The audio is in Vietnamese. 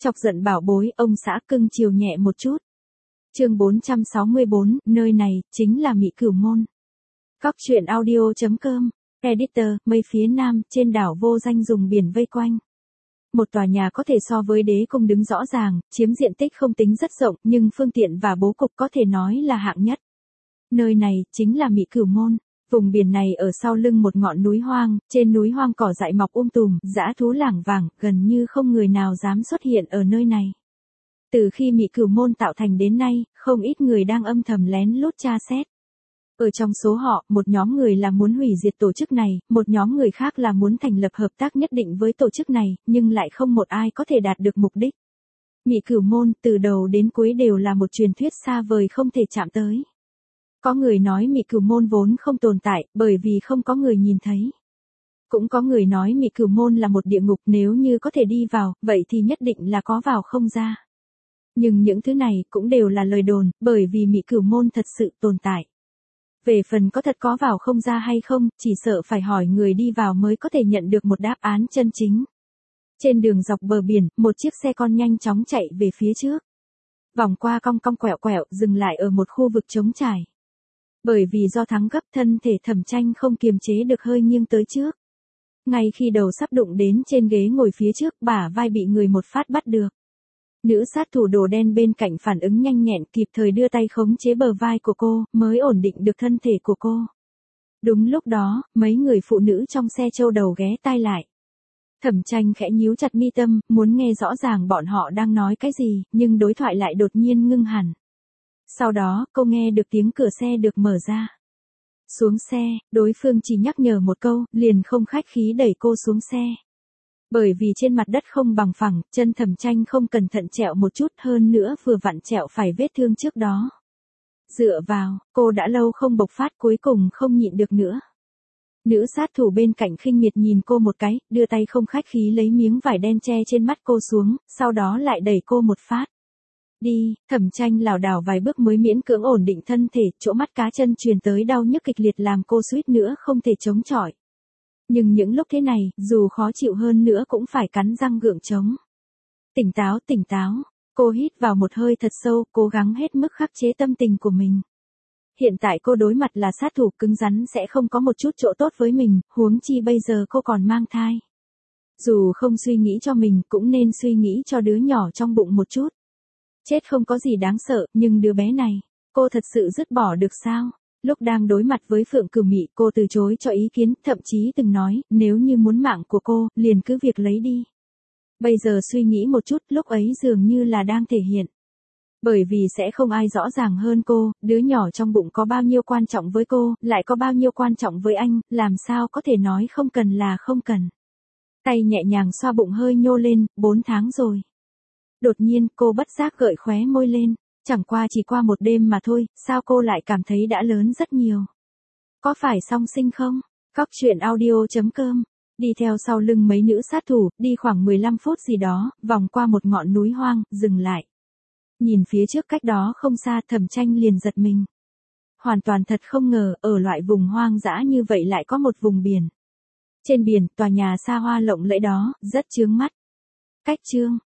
Chọc giận bảo bối, ông xã cưng chiều nhẹ một chút. Chương 464, nơi này chính là Mị Cửu Môn. Các truyện audio.com, editor, mây phía nam, trên đảo vô danh dùng biển vây quanh. Một tòa nhà có thể so với đế cung đứng rõ ràng, chiếm diện tích không tính rất rộng, nhưng phương tiện và bố cục có thể nói là hạng nhất. Nơi này chính là Mị Cửu Môn. Vùng biển này ở sau lưng một ngọn núi hoang, trên núi hoang cỏ dại mọc tùm, dã thú lảng vảng, gần như không người nào dám xuất hiện ở nơi này. Từ khi Mị Cửu Môn tạo thành đến nay, không ít người đang âm thầm lén lút tra xét. Ở trong số họ, một nhóm người là muốn hủy diệt tổ chức này, một nhóm người khác là muốn thành lập hợp tác nhất định với tổ chức này, nhưng lại không một ai có thể đạt được mục đích. Mị Cửu Môn từ đầu đến cuối đều là một truyền thuyết xa vời không thể chạm tới. Có người nói Mị Cửu Môn vốn không tồn tại, bởi vì không có người nhìn thấy. Cũng có người nói Mị Cửu Môn là một địa ngục, nếu như có thể đi vào, vậy thì nhất định là có vào không ra. Nhưng những thứ này cũng đều là lời đồn, bởi vì Mị Cửu Môn thật sự tồn tại. Về phần có thật có vào không ra hay không, chỉ sợ phải hỏi người đi vào mới có thể nhận được một đáp án chân chính. Trên đường dọc bờ biển, một chiếc xe con nhanh chóng chạy về phía trước. Vòng qua cong cong quẹo quẹo, dừng lại ở một khu vực trống trải. Bởi vì do thắng gấp, thân thể Thẩm Tranh không kiềm chế được hơi nghiêng tới trước. Ngay khi đầu sắp đụng đến trên ghế ngồi phía trước, bả vai bị người một phát bắt được. Nữ sát thủ đồ đen bên cạnh phản ứng nhanh nhẹn, kịp thời đưa tay khống chế bờ vai của cô, mới ổn định được thân thể của cô. Đúng lúc đó, mấy người phụ nữ trong xe châu đầu ghé tai lại. Thẩm Tranh khẽ nhíu chặt mi tâm, muốn nghe rõ ràng bọn họ đang nói cái gì, nhưng đối thoại lại đột nhiên ngưng hẳn. Sau đó, cô nghe được tiếng cửa xe được mở ra. Xuống xe, đối phương chỉ nhắc nhở một câu, liền không khách khí đẩy cô xuống xe. Bởi vì trên mặt đất không bằng phẳng, chân Thẩm Tranh không cẩn thận trẹo một chút, hơn nữa vừa vặn trẹo phải vết thương trước đó. Dựa vào, cô đã lâu không bộc phát, cuối cùng không nhịn được nữa. Nữ sát thủ bên cạnh khinh miệt nhìn cô một cái, đưa tay không khách khí lấy miếng vải đen che trên mắt cô xuống, sau đó lại đẩy cô một phát. Đi, Thẩm Tranh lảo đảo vài bước mới miễn cưỡng ổn định thân thể, chỗ mắt cá chân truyền tới đau nhức kịch liệt làm cô suýt nữa không thể chống chọi. Nhưng những lúc thế này, dù khó chịu hơn nữa cũng phải cắn răng gượng chống. Tỉnh táo, tỉnh táo. Cô hít vào một hơi thật sâu, cố gắng hết mức khắc chế tâm tình của mình. Hiện tại cô đối mặt là sát thủ cứng rắn sẽ không có một chút chỗ tốt với mình, huống chi bây giờ cô còn mang thai. Dù không suy nghĩ cho mình cũng nên suy nghĩ cho đứa nhỏ trong bụng một chút. Chết không có gì đáng sợ, nhưng đứa bé này, cô thật sự dứt bỏ được sao? Lúc đang đối mặt với Phượng Cửu Mị, cô từ chối cho ý kiến, thậm chí từng nói, nếu như muốn mạng của cô, liền cứ việc lấy đi. Bây giờ suy nghĩ một chút, lúc ấy dường như là đang thể hiện. Bởi vì sẽ không ai rõ ràng hơn cô, đứa nhỏ trong bụng có bao nhiêu quan trọng với cô, lại có bao nhiêu quan trọng với anh, làm sao có thể nói không cần là không cần. Tay nhẹ nhàng xoa bụng hơi nhô lên, 4 tháng rồi. Đột nhiên, cô bất giác gợi khóe môi lên. Chẳng qua chỉ qua một đêm mà thôi, sao cô lại cảm thấy đã lớn rất nhiều? Có phải song sinh không? Các truyện audio.com. Đi theo sau lưng mấy nữ sát thủ, đi khoảng 15 phút gì đó, vòng qua một ngọn núi hoang, dừng lại. Nhìn phía trước cách đó không xa, Thẩm Tranh liền giật mình. Hoàn toàn thật không ngờ, ở loại vùng hoang dã như vậy lại có một vùng biển. Trên biển, tòa nhà xa hoa lộng lẫy đó, rất chướng mắt. Cách chương.